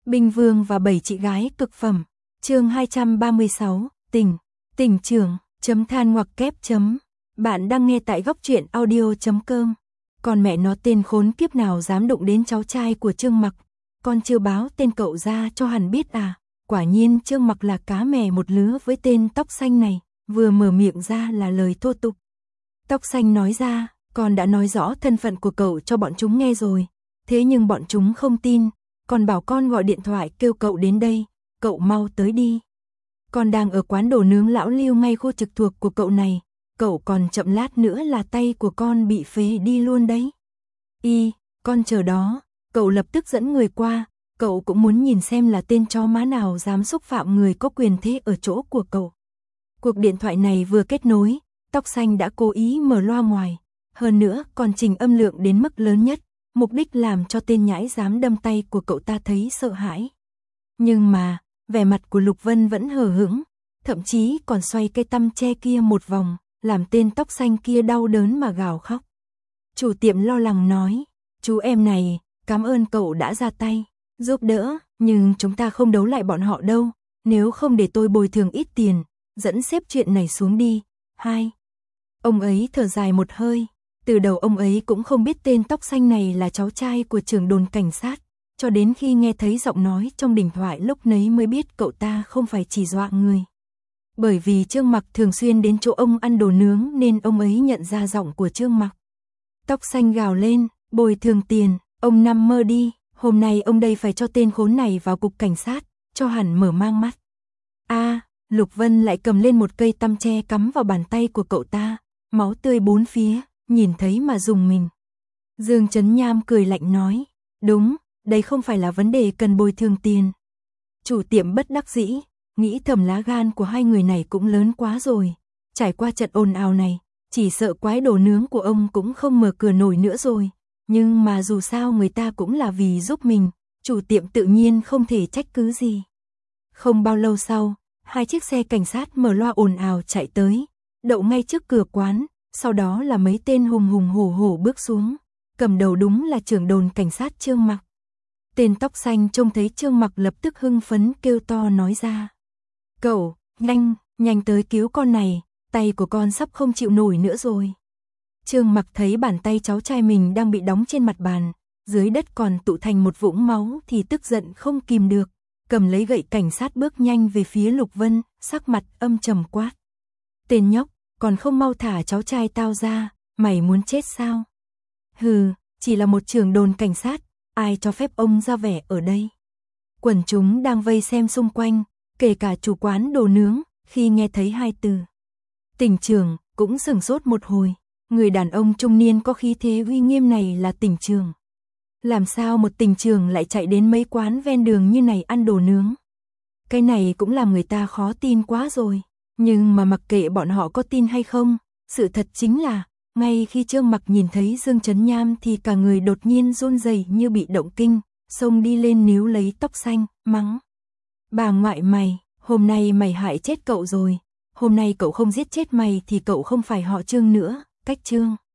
Binh Vương và 7 chị gái cực phẩm. Chương 236, Tỉnh trưởng, than ngoặc kép. Bạn đang nghe tại góc truyện audio.com. Còn mẹ nó tên khốn kiếp nào dám đụng đến cháu trai của Trương Mặc, con chưa báo tên cậu ra cho hẳn biết à? Quả nhiên Trương Mặc là cá mè một lứa với tên tóc xanh này, vừa mở miệng ra là lời thô tục. Tóc xanh nói ra, con đã nói rõ thân phận của cậu cho bọn chúng nghe rồi, thế nhưng bọn chúng không tin, còn bảo con gọi điện thoại kêu cậu đến đây, cậu mau tới đi. Con đang ở quán đồ nướng lão Lưu ngay khu trực thuộc của cậu này, cậu còn chậm lát nữa là tay của con bị phế đi luôn đấy. Con chờ đó, cậu lập tức dẫn người qua, cậu cũng muốn nhìn xem là tên chó má nào dám xúc phạm người có quyền thế ở chỗ của cậu. Cuộc điện thoại này vừa kết nối, tóc xanh đã cố ý mở loa ngoài, hơn nữa còn chỉnh âm lượng đến mức lớn nhất, mục đích làm cho tên nhãi dám đâm tay của cậu ta thấy sợ hãi. Nhưng mà, vẻ mặt của Lục Vân vẫn hờ hững, thậm chí còn xoay cây tăm tre kia một vòng, làm tên tóc xanh kia đau đớn mà gào khóc. Chủ tiệm lo lắng nói, chú em này, cảm ơn cậu đã ra tay, giúp đỡ, nhưng chúng ta không đấu lại bọn họ đâu, nếu không để tôi bồi thường ít tiền, dẫn xếp chuyện này xuống đi. Ông ấy thở dài một hơi, từ đầu ông ấy cũng không biết tên tóc xanh này là cháu trai của trưởng đồn cảnh sát, cho đến khi nghe thấy giọng nói trong điện thoại lúc nấy mới biết cậu ta không phải chỉ dọa người. Bởi vì Trương Mặc thường xuyên đến chỗ ông ăn đồ nướng nên ông ấy nhận ra giọng của Trương Mặc. Tóc xanh gào lên, bồi thường tiền, ông nằm mơ đi, hôm nay ông đây phải cho tên khốn này vào cục cảnh sát, cho hẳn mở mang mắt. Lục Vân lại cầm lên một cây tăm tre cắm vào bàn tay của cậu ta, máu tươi bốn phía, nhìn thấy mà rùng mình. Dương Chấn Nham cười lạnh nói, đúng, đây không phải là vấn đề cần bồi thường tiền. Chủ tiệm bất đắc dĩ, nghĩ thầm lá gan của hai người này cũng lớn quá rồi, trải qua trận ồn ào này, chỉ sợ quái đồ nướng của ông cũng không mở cửa nổi nữa rồi, nhưng mà dù sao người ta cũng là vì giúp mình, chủ tiệm tự nhiên không thể trách cứ gì. Không bao lâu sau, hai chiếc xe cảnh sát mở loa ồn ào chạy tới, đậu ngay trước cửa quán, sau đó là mấy tên hùng hùng hổ hổ bước xuống, cầm đầu đúng là trưởng đồn cảnh sát Trương Mặc. Tên tóc xanh trông thấy Trương Mặc lập tức hưng phấn kêu to nói ra, cậu, nhanh tới cứu con này, tay của con sắp không chịu nổi nữa rồi. Trương Mặc thấy bàn tay cháu trai mình đang bị đóng trên mặt bàn, dưới đất còn tụ thành một vũng máu thì tức giận không kìm được, cầm lấy gậy cảnh sát bước nhanh về phía Lục Vân, sắc mặt âm trầm quát. Tên nhóc, còn không mau thả cháu trai tao ra, mày muốn chết sao? Hừ, chỉ là một trưởng đồn cảnh sát, ai cho phép ông ra vẻ ở đây? Quần chúng đang vây xem xung quanh, kể cả chủ quán đồ nướng, khi nghe thấy hai từ tỉnh trưởng, cũng sửng sốt một hồi. Người đàn ông trung niên có khí thế uy nghiêm này là tỉnh trưởng. Làm sao một tỉnh trưởng lại chạy đến mấy quán ven đường như này ăn đồ nướng? Cái này cũng làm người ta khó tin quá rồi. Nhưng mà mặc kệ bọn họ có tin hay không, sự thật chính là, ngay khi Trương Mặc nhìn thấy Dương Chấn Nham thì cả người đột nhiên run rẩy như bị động kinh, xông đi lên níu lấy tóc xanh, mắng. Bà ngoại mày, hôm nay mày hại chết cậu rồi, hôm nay cậu không giết chết mày thì cậu không phải họ Trương nữa, cách Trương.